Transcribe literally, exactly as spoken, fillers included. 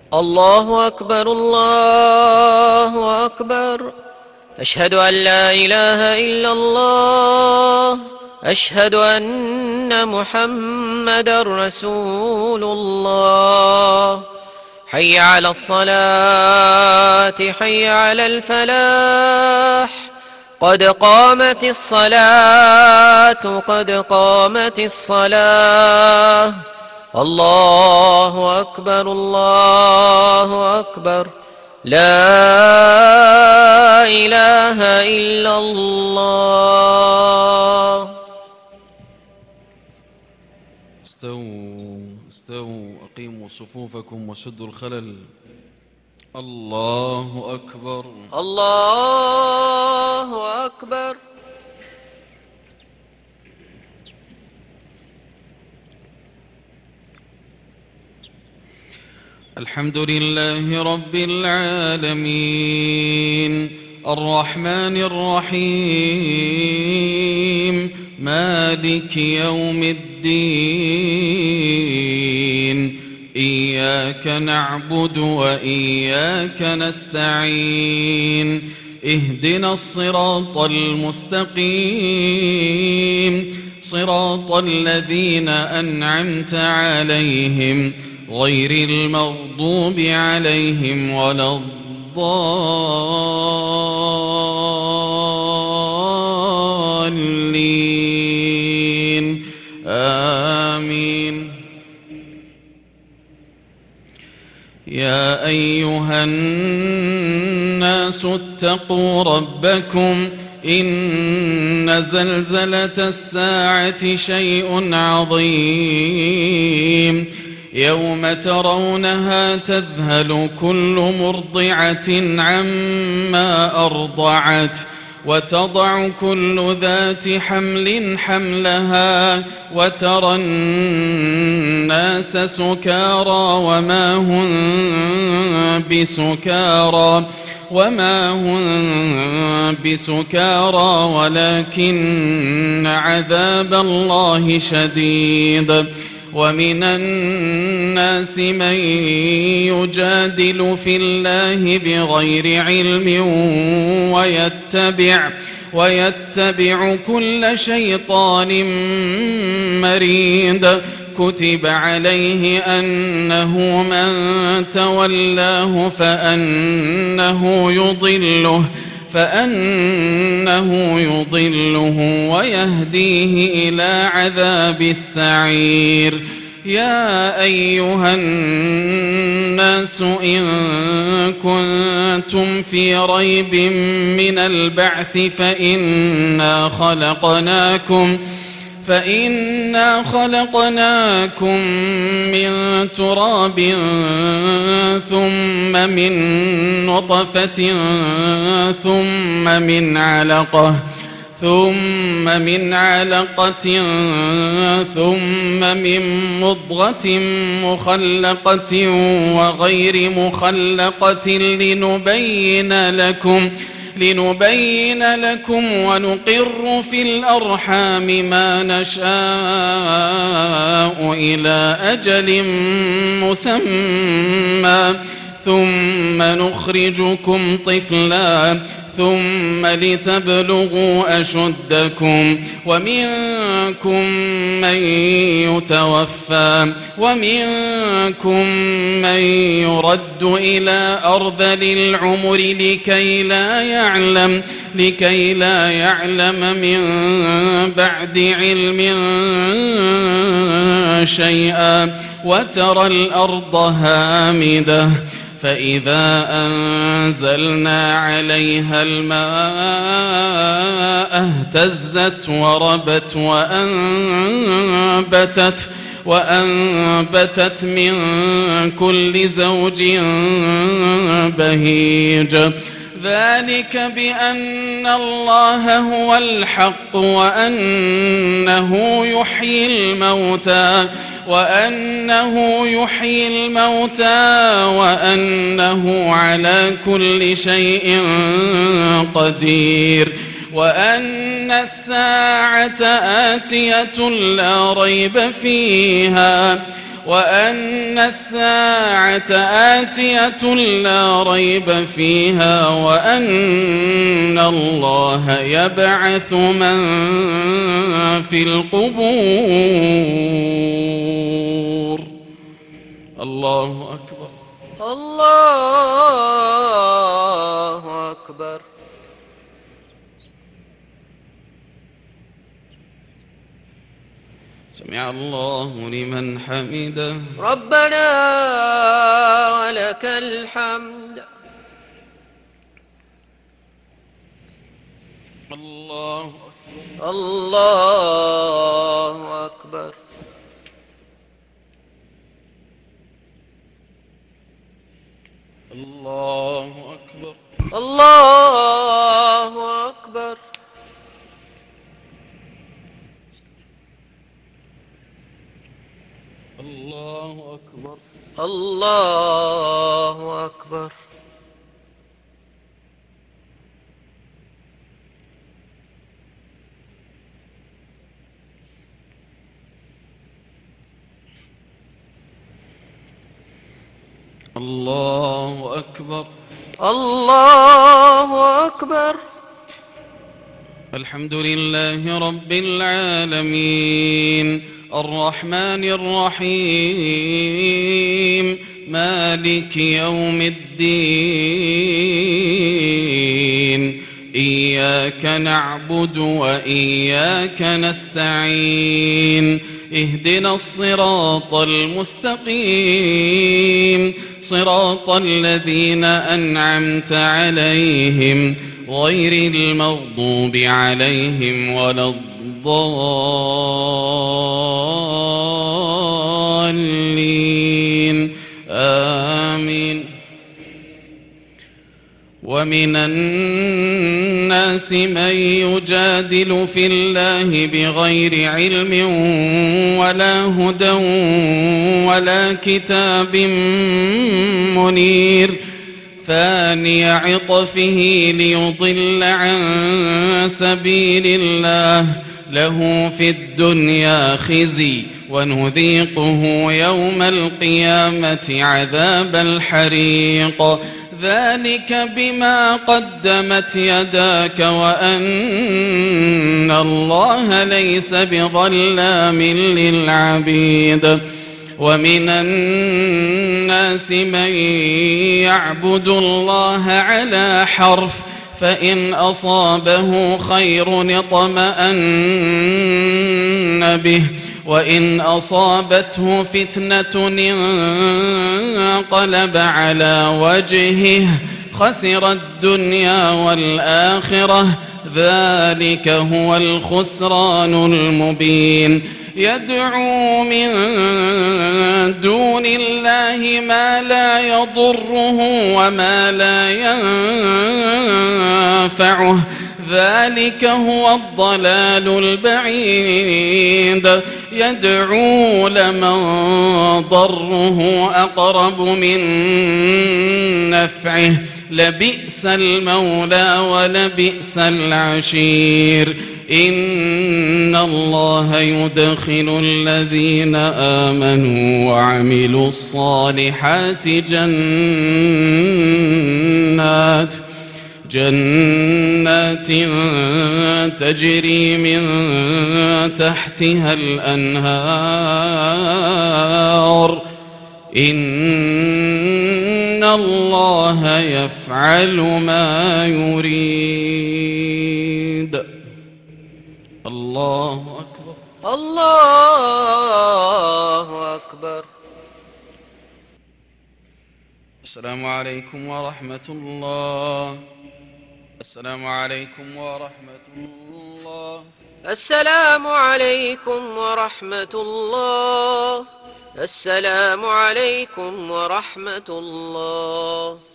الله أكبر الله أكبر. أشهد أن لا إله إلا الله. أشهد أن محمدًا رسول الله. حي على الصلاة حي على الفلاح. قد قامت الصلاة قد قامت الصلاة. الله أكبر الله أكبر. لا إله إلا الله. استووا استووا أقيموا صفوفكم وسدوا الخلل. الله أكبر الله أكبر. الحمد لله رب العالمين الرحمن الرحيم مالك يوم الدين إياك نعبد وإياك نستعين اهدنا الصراط المستقيم صراط الذين أنعمت عليهم غير المغضوب عليهم ولا الضالين آمين. يا أيها الناس اتقوا ربكم إن زلزلة الساعة شيء عظيم يوم ترونها تذهل كل مرضعة عما أرضعت وتضع كل ذات حمل حملها وترى الناس سكارى وما هم بسكارى وما هم بسكارى ولكن عذاب الله شديد. ومن الناس من يجادل في الله بغير علم ويتبع ويتبع كل شيطان مريد. كتب عليه أنه من تولاه فأنه يضله فأنه يضله ويهديه إلى عذاب السعير. يا أيها الناس إن كنتم في ريب من البعث فإنا خلقناكم فإنا خلقناكم من تراب ثم من نطفة ثم من علقة ثم من علقة ثم من مضغة مخلقة وغير مخلقة لنبين لكم لنبين لكم ونقر في الأرحام ما نشاء إلى أجل مسمى ثم نخرجكم طفلا ثم لتبلغوا أشدكم ومنكم من يتوفى ومنكم من يرد إلى أرذل العمر لكي لا يعلم لكي لا يعلم من بعد علم شيئا وترى الأرض هامدة فإذا أنزلنا عليها الماء اهتزت وربت وأنبتت وأنبتت من كل زوج بهيج. ذلك بأن الله هو الحق وأنه يحيي الموتى وأنه يحيي الموتى وأنه على كل شيء قدير وأن الساعة آتية لا ريب فيها وأن الساعة آتية لا ريب فيها وأن الله يبعث من في القبور. الله أكبر. الله أكبر. سمع الله لمن حمده. ربنا ولك الحمد. الله أكبر. الله أكبر. الله أكبر. الله أكبر. الله أكبر. الله أكبر. الله أكبر. الله أكبر. الحمد لله رب العالمين الرحمن الرحيم مالك يوم الدين إياك نعبد وإياك نستعين اهدنا الصراط المستقيم صراط الذين أنعمت عليهم غير المغضوب عليهم ولا الضالين آمين. ومن الناس من يجادل في الله بغير علم ولا هدى ولا كتاب منير ثاني عطفه ليضل عن سبيل الله له في الدنيا خزي ونذيقه يوم القيامة عذاب الحريق ذلك بما قدمت يداك وأن الله ليس بظلام للعبيد. ومن الناس من يعبد الله على حرف فإن أصابه خير اطمأن به وإن أصابته فتنة انقلب على وجهه خسر الدنيا والآخرة ذلك هو الخسران المبين. يدعو من دون الله ما لا يضره وما لا ينفعه ذلك هو الضلال البعيد. يدعو لمن ضره أقرب من نفعه لبئس المولى ولبئس العشير. إن الله يدخل الذين آمنوا وعملوا الصالحات جنات جنات تجري من تحتها الأنهار إن الله يفعل ما يريد. الله أكبر. الله أكبر. السلام عليكم ورحمة الله. السلام عليكم ورحمة الله. السلام عليكم ورحمة الله. السلام عليكم ورحمة الله.